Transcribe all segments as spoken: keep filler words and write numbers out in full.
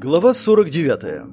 Глава сорок девятая.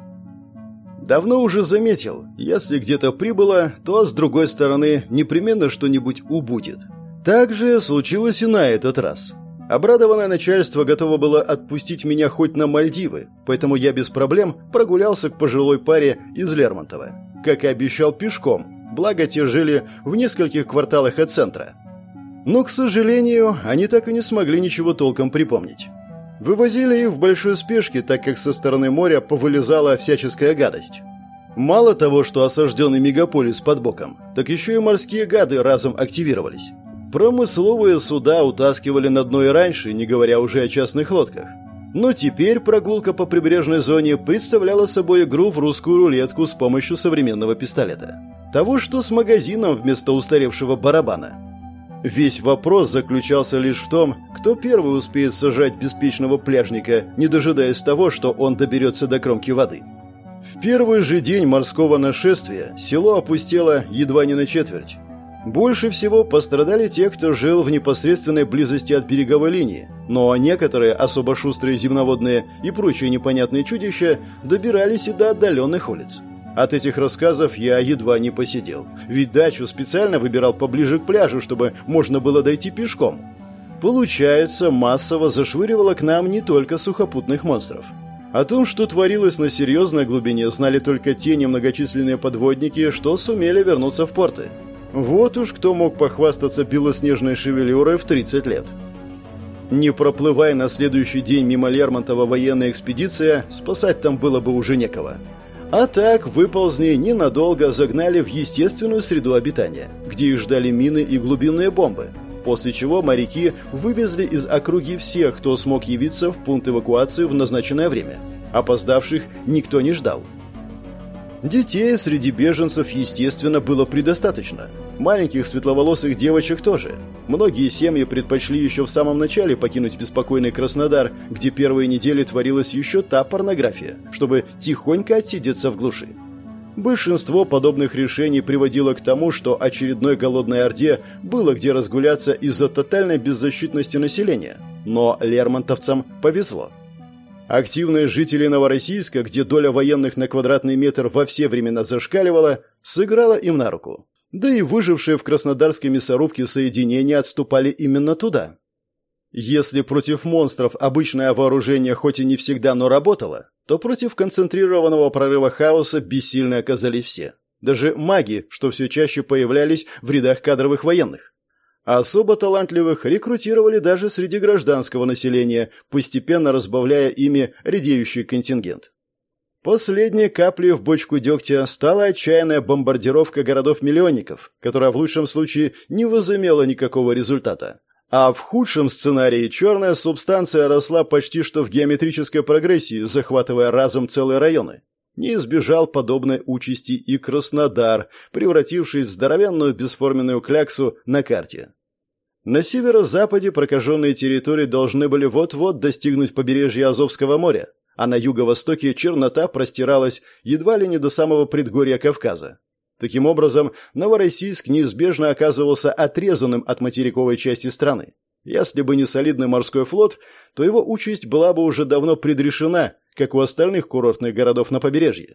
Давно уже заметил, если где-то прибыло, то с другой стороны непременно что-нибудь убудет. Так же случилось и на этот раз. Обрадованное начальство готово было отпустить меня хоть на Мальдивы, поэтому я без проблем прогулялся к пожилой паре из Лермонтова. Как и обещал, пешком, благо те жили в нескольких кварталах от центра. Но, к сожалению, они так и не смогли ничего толком припомнить. Вывозили их в большой спешке, так как со стороны моря повылезала всяческая гадость. Мало того, что осажденный мегаполис под боком, так еще и морские гады разом активировались. Промысловые суда утаскивали на дно и раньше, не говоря уже о частных лодках. Но теперь прогулка по прибрежной зоне представляла собой игру в русскую рулетку с помощью современного пистолета. Того, что с магазином вместо устаревшего барабана. Весь вопрос заключался лишь в том, кто первый успеет сажать беспечного пляжника, не дожидаясь того, что он доберется до кромки воды. В первый же день морского нашествия село опустело едва не на четверть. Больше всего пострадали те, кто жил в непосредственной близости от береговой линии, но некоторые особо шустрые земноводные и прочие непонятные чудища добирались и до отдаленных улиц. От этих рассказов я едва не посидел, ведь дачу специально выбирал поближе к пляжу, чтобы можно было дойти пешком. Получается, массово зашвыривало к нам не только сухопутных монстров. О том, что творилось на серьезной глубине, знали только те немногочисленные подводники, что сумели вернуться в порты. Вот уж кто мог похвастаться белоснежной шевелюрой в тридцать лет. Не проплывая на следующий день мимо Лермонтова военная экспедиция, спасать там было бы уже некого. А так выползни ненадолго загнали в естественную среду обитания, где их ждали мины и глубинные бомбы, после чего моряки вывезли из округи всех, кто смог явиться в пункт эвакуации в назначенное время. Опоздавших никто не ждал. Детей среди беженцев, естественно, было предостаточно. Маленьких светловолосых девочек тоже. Многие семьи предпочли еще в самом начале покинуть беспокойный Краснодар, где первые недели творилась еще та порнография, чтобы тихонько отсидеться в глуши. Большинство подобных решений приводило к тому, что очередной голодной орде было где разгуляться из-за тотальной беззащитности населения. Но лермонтовцам повезло. Активные жители Новороссийска, где доля военных на квадратный метр во все времена зашкаливала, сыграла им на руку. Да и выжившие в краснодарской мясорубке соединения отступали именно туда. Если против монстров обычное вооружение хоть и не всегда, но работало, то против концентрированного прорыва хаоса бессильны оказались все. Даже маги, что все чаще появлялись в рядах кадровых военных. А особо талантливых рекрутировали даже среди гражданского населения, постепенно разбавляя ими редеющий контингент. Последней каплей в бочку дегтя стала отчаянная бомбардировка городов-миллионников, которая в лучшем случае не возымела никакого результата. А в худшем сценарии черная субстанция росла почти что в геометрической прогрессии, захватывая разом целые районы. Не избежал подобной участи и Краснодар, превратившись в здоровенную бесформенную кляксу на карте. На северо-западе прокаженные территории должны были вот-вот достигнуть побережья Азовского моря, а на юго-востоке чернота простиралась едва ли не до самого предгорья Кавказа. Таким образом, Новороссийск неизбежно оказывался отрезанным от материковой части страны. Если бы не солидный морской флот, то его участь была бы уже давно предрешена, как у остальных курортных городов на побережье.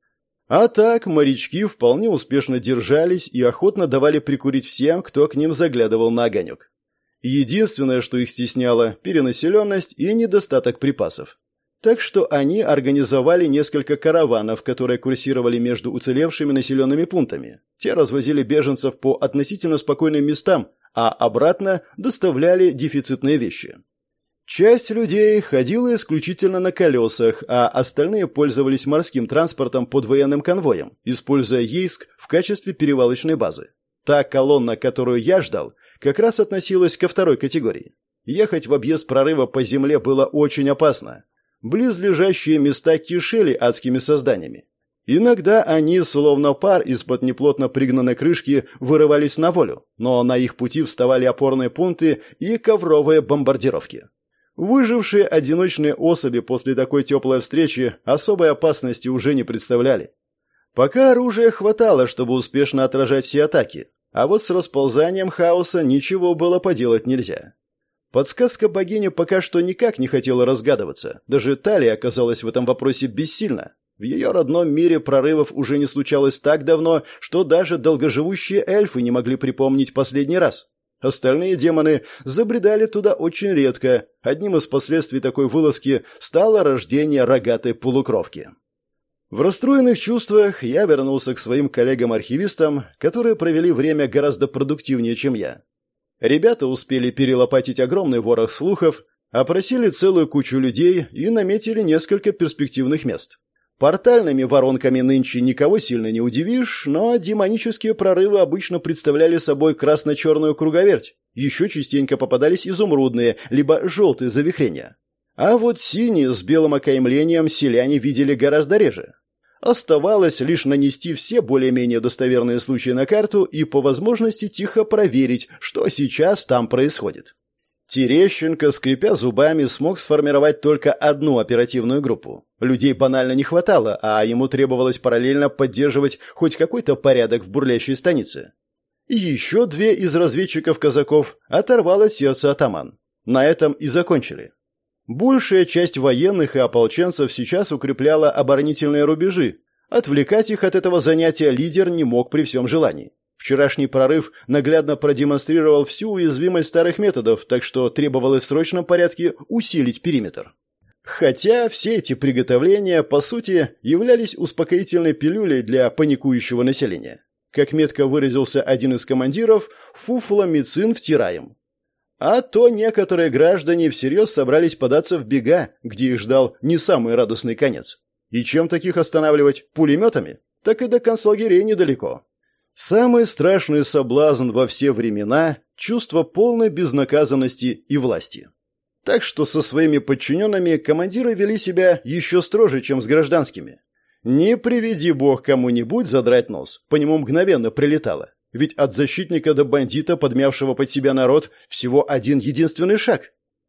А так, морячки вполне успешно держались и охотно давали прикурить всем, кто к ним заглядывал на огонек. Единственное, что их стесняло – перенаселенность и недостаток припасов. Так что они организовали несколько караванов, которые курсировали между уцелевшими населенными пунктами. Те развозили беженцев по относительно спокойным местам, а обратно доставляли дефицитные вещи. Часть людей ходила исключительно на колесах, а остальные пользовались морским транспортом под военным конвоем, используя Ейск в качестве перевалочной базы. Та колонна, которую я ждал, как раз относилась ко второй категории. Ехать в объезд прорыва по земле было очень опасно. Близлежащие места кишели адскими созданиями. Иногда они, словно пар из-под неплотно пригнанной крышки, вырывались на волю, но на их пути вставали опорные пункты и ковровые бомбардировки. Выжившие одиночные особи после такой теплой встречи особой опасности уже не представляли. Пока оружия хватало, чтобы успешно отражать все атаки, а вот с расползанием хаоса ничего было поделать нельзя. Подсказка богини пока что никак не хотела разгадываться. Даже Талия оказалась в этом вопросе бессильна. В ее родном мире прорывов уже не случалось так давно, что даже долгоживущие эльфы не могли припомнить последний раз. Остальные демоны забредали туда очень редко. Одним из последствий такой вылазки стало рождение рогатой полукровки. В расстроенных чувствах я вернулся к своим коллегам-архивистам, которые провели время гораздо продуктивнее, чем я. Ребята успели перелопатить огромный ворох слухов, опросили целую кучу людей и наметили несколько перспективных мест. Портальными воронками нынче никого сильно не удивишь, но демонические прорывы обычно представляли собой красно-черную круговерть. Еще частенько попадались изумрудные, либо желтые завихрения. А вот синие с белым окаймлением селяне видели гораздо реже. Оставалось лишь нанести все более-менее достоверные случаи на карту и по возможности тихо проверить, что сейчас там происходит. Терещенко, скрипя зубами, смог сформировать только одну оперативную группу. Людей банально не хватало, а ему требовалось параллельно поддерживать хоть какой-то порядок в бурлящей станице. И еще две из разведчиков-казаков оторвало сердце атаман. На этом и закончили. Большая часть военных и ополченцев сейчас укрепляла оборонительные рубежи. Отвлекать их от этого занятия лидер не мог при всем желании. Вчерашний прорыв наглядно продемонстрировал всю уязвимость старых методов, так что требовалось в срочном порядке усилить периметр. Хотя все эти приготовления, по сути, являлись успокоительной пилюлей для паникующего населения. Как метко выразился один из командиров, фуфломицин втираем. А то некоторые граждане всерьез собрались податься в бега, где их ждал не самый радостный конец. И чем таких останавливать? Пулеметами? Так и до концлагерей недалеко. Самый страшный соблазн во все времена – чувство полной безнаказанности и власти. Так что со своими подчиненными командиры вели себя еще строже, чем с гражданскими. Не приведи бог кому-нибудь задрать нос, по нему мгновенно прилетало. Ведь от защитника до бандита, подмявшего под себя народ, всего один единственный шаг.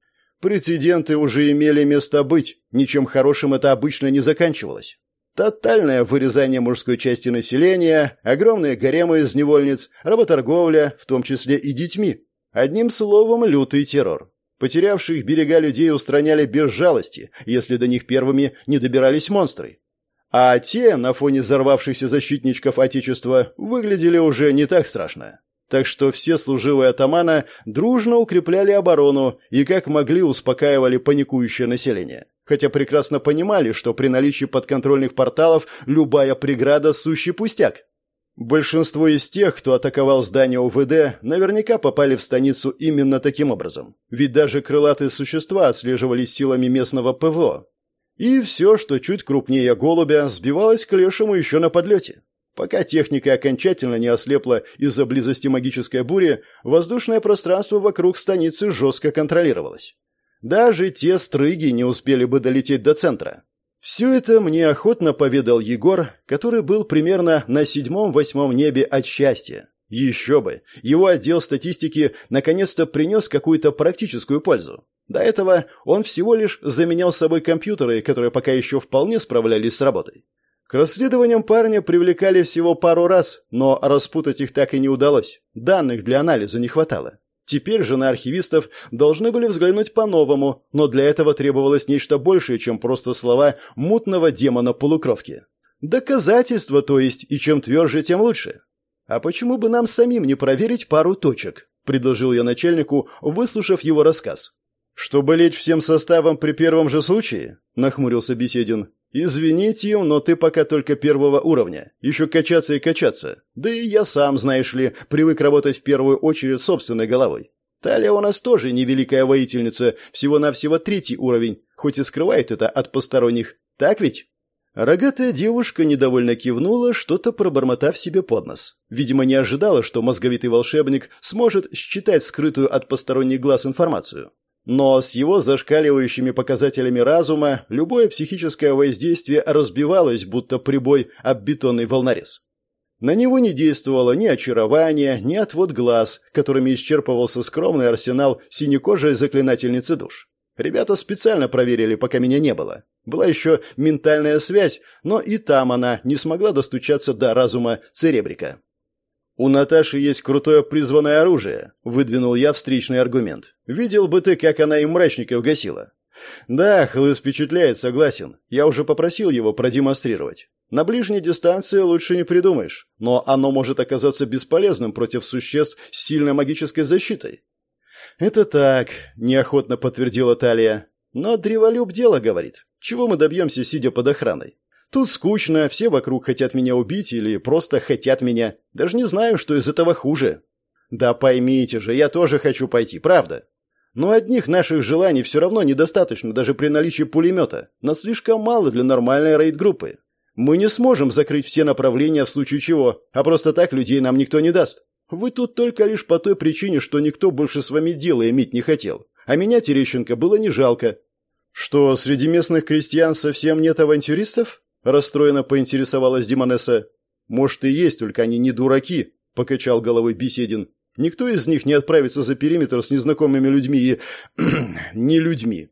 Прецеденты уже имели место быть, ничем хорошим это обычно не заканчивалось. Тотальное вырезание мужской части населения, огромные гаремы из невольниц, работорговля, в том числе и детьми. Одним словом, лютый террор. Потерявших берега людей устраняли без жалости, если до них первыми не добирались монстры. А те, на фоне взорвавшихся защитничков Отечества, выглядели уже не так страшно. Так что все служивые атамана дружно укрепляли оборону и как могли успокаивали паникующее население. Хотя прекрасно понимали, что при наличии подконтрольных порталов любая преграда – сущий пустяк. Большинство из тех, кто атаковал здание УВД, наверняка попали в станицу именно таким образом. Ведь даже крылатые существа отслеживались силами местного ПВО. И все, что чуть крупнее голубя, сбивалось к лешему еще на подлете. Пока техника окончательно не ослепла из-за близости магической бури, воздушное пространство вокруг станицы жестко контролировалось. Даже те стрыги не успели бы долететь до центра. Все это мне охотно поведал Егор, который был примерно на седьмом-восьмом небе от счастья. Еще бы, его отдел статистики наконец-то принес какую-то практическую пользу. До этого он всего лишь заменял с собой компьютеры, которые пока еще вполне справлялись с работой. К расследованиям парня привлекали всего пару раз, но распутать их так и не удалось. Данных для анализа не хватало. Теперь же на архивистов должны были взглянуть по-новому, но для этого требовалось нечто большее, чем просто слова мутного демона-полукровки. Доказательства, то есть, и чем тверже, тем лучше. «А почему бы нам самим не проверить пару точек?» – предложил я начальнику, выслушав его рассказ. «Чтобы лечь всем составом при первом же случае?» – нахмурился Беседин. «Извини, Тим, но ты пока только первого уровня. Еще качаться и качаться. Да и я сам, знаешь ли, привык работать в первую очередь собственной головой. Талия у нас тоже невеликая воительница, всего-навсего третий уровень, хоть и скрывает это от посторонних. Так ведь?» Рогатая девушка недовольно кивнула, что-то пробормотав себе под нос. Видимо, не ожидала, что мозговитый волшебник сможет считать скрытую от посторонних глаз информацию. Но с его зашкаливающими показателями разума любое психическое воздействие разбивалось, будто прибой об бетонный волнорез. На него не действовало ни очарование, ни отвод глаз, которыми исчерпывался скромный арсенал синекожей заклинательницы душ. Ребята специально проверили, пока меня не было. Была еще ментальная связь, но и там она не смогла достучаться до разума Церебрика. «У Наташи есть крутое призванное оружие», — выдвинул я встречный аргумент. «Видел бы ты, как она им мрачников гасила». «Да, хлыст впечатляет, согласен. Я уже попросил его продемонстрировать. На ближней дистанции лучше не придумаешь, но оно может оказаться бесполезным против существ с сильной магической защитой». «Это так», — неохотно подтвердила Талия. «Но древолюб дело говорит. Чего мы добьемся, сидя под охраной? Тут скучно, все вокруг хотят меня убить или просто хотят меня. Даже не знаю, что из этого хуже». «Да поймите же, я тоже хочу пойти, правда. Но одних наших желаний все равно недостаточно даже при наличии пулемета. Нас слишком мало для нормальной рейд-группы. Мы не сможем закрыть все направления в случае чего, а просто так людей нам никто не даст. Вы тут только лишь по той причине, что никто больше с вами дела иметь не хотел. А меня, Терещенко, было не жалко». «Что, среди местных крестьян совсем нет авантюристов?» – расстроенно поинтересовалась Демонесса. «Может, и есть, только они не дураки», – покачал головой Беседин. «Никто из них не отправится за периметр с незнакомыми людьми и... не людьми».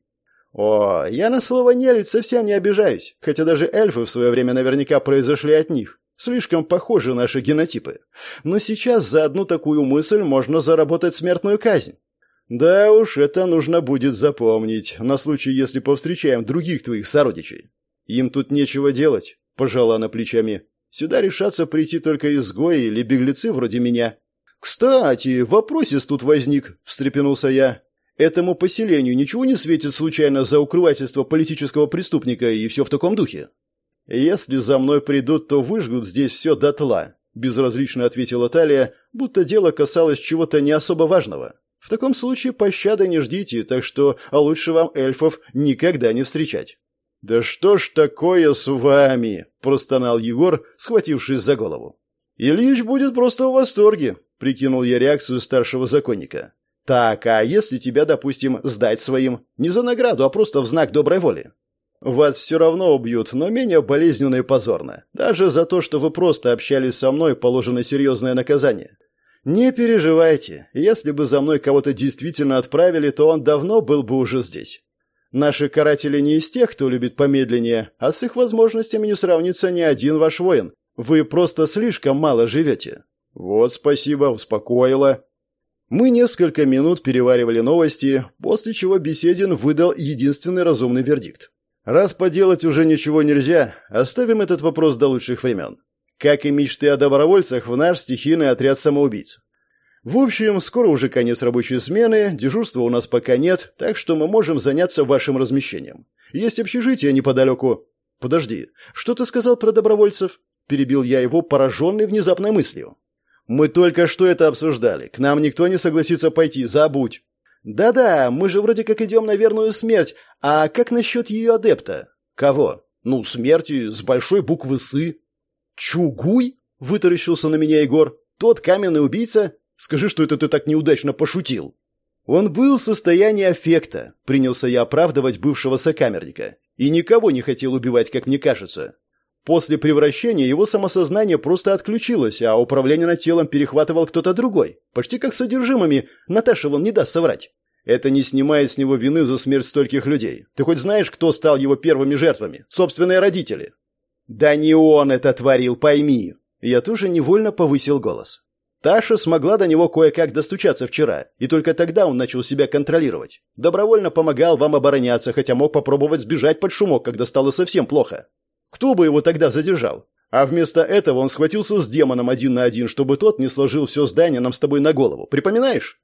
«О, я на слово «нелюдь» совсем не обижаюсь, хотя даже эльфы в свое время наверняка произошли от них. Слишком похожи наши генотипы. Но сейчас за одну такую мысль можно заработать смертную казнь». «Да уж, это нужно будет запомнить, на случай, если повстречаем других твоих сородичей». «Им тут нечего делать», – пожала она плечами. «Сюда решатся прийти только изгои или беглецы вроде меня». «Кстати, вопросец тут возник», – встрепенулся я. «Этому поселению ничего не светит случайно за укрывательство политического преступника и все в таком духе?» «Если за мной придут, то выжгут здесь все дотла», – безразлично ответила Талия, будто дело касалось чего-то не особо важного. «В таком случае пощады не ждите, так что лучше вам эльфов никогда не встречать». «Да что ж такое с вами?» – простонал Егор, схватившись за голову. «Ильич будет просто в восторге», – прикинул я реакцию старшего законника. «Так, а если тебя, допустим, сдать своим? Не за награду, а просто в знак доброй воли?» «Вас все равно убьют, но менее болезненно и позорно. Даже за то, что вы просто общались со мной, положено серьезное наказание. Не переживайте, если бы за мной кого-то действительно отправили, то он давно был бы уже здесь. Наши каратели не из тех, кто любит помедленнее, а с их возможностями не сравнится ни один ваш воин. Вы просто слишком мало живете». «Вот спасибо, успокоила». Мы несколько минут переваривали новости, после чего Беседин выдал единственный разумный вердикт. «Раз поделать уже ничего нельзя, оставим этот вопрос до лучших времен. Как и мечты о добровольцах в наш стихийный отряд самоубийц. В общем, скоро уже конец рабочей смены, дежурства у нас пока нет, так что мы можем заняться вашим размещением. Есть общежитие неподалеку». «Подожди, что ты сказал про добровольцев?» – перебил я его, пораженный внезапной мыслью. «Мы только что это обсуждали. К нам никто не согласится пойти, забудь». «Да-да, мы же вроде как идем на верную смерть. А как насчет ее адепта?» «Кого?» «Ну, смерти с большой буквы «сы». «Чугуй?» – вытаращился на меня Егор. «Тот каменный убийца? Скажи, что это ты так неудачно пошутил». «Он был в состоянии аффекта», – принялся я оправдывать бывшего сокамерника. «И никого не хотел убивать, как мне кажется. После превращения его самосознание просто отключилось, а управление над телом перехватывал кто-то другой. Почти как с содержимыми. Наташа вон не даст соврать. Это не снимает с него вины за смерть стольких людей. Ты хоть знаешь, кто стал его первыми жертвами? Собственные родители». «Да не он это творил, пойми». Я тоже невольно повысил голос. Таша смогла до него кое-как достучаться вчера, и только тогда он начал себя контролировать. Добровольно помогал вам обороняться, хотя мог попробовать сбежать под шумок, когда стало совсем плохо. Кто бы его тогда задержал? А вместо этого он схватился с демоном один на один, чтобы тот не сложил все здание нам с тобой на голову. Припоминаешь?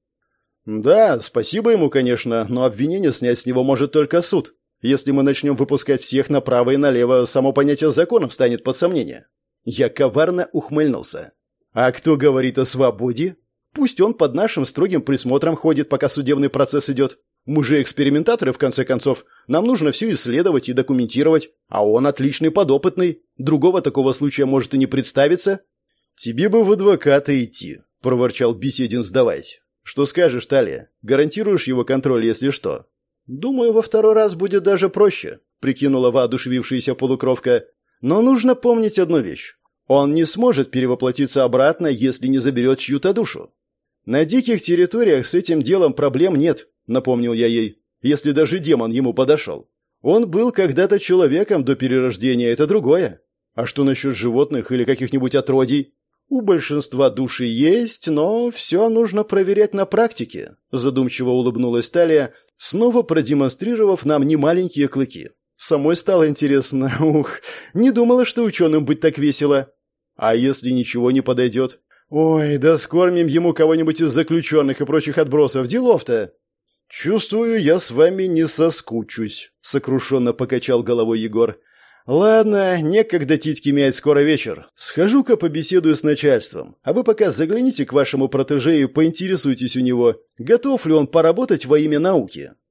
Да, спасибо ему, конечно, но обвинение снять с него может только суд. Если мы начнем выпускать всех направо и налево, само понятие закона встанет под сомнение. Я коварно ухмыльнулся. А кто говорит о свободе? Пусть он под нашим строгим присмотром ходит, пока судебный процесс идет. Мы же экспериментаторы, в конце концов. Нам нужно все исследовать и документировать. А он отличный подопытный. Другого такого случая может и не представиться. Тебе бы в адвоката идти, проворчал Беседин, сдаваясь. Что скажешь, Талия? Гарантируешь его контроль, если что? Думаю, во второй раз будет даже проще, прикинула воодушевившаяся полукровка. Но нужно помнить одну вещь. Он не сможет перевоплотиться обратно, если не заберет чью-то душу. На диких территориях с этим делом проблем нет, напомнил я ей, если даже демон ему подошел. Он был когда-то человеком до перерождения, это другое. А что насчет животных или каких-нибудь отродий? У большинства души есть, но все нужно проверять на практике», — задумчиво улыбнулась Талия, снова продемонстрировав нам немаленькие клыки. Самой стало интересно. Ух, не думала, что ученым быть так весело. А если ничего не подойдет? Ой, да скормим ему кого-нибудь из заключенных и прочих отбросов. Делов-то. Чувствую, я с вами не соскучусь, сокрушенно покачал головой Егор. Ладно, некогда титьки мять, скоро вечер. Схожу-ка побеседую с начальством. А вы пока загляните к вашему протеже и поинтересуйтесь у него, готов ли он поработать во имя науки.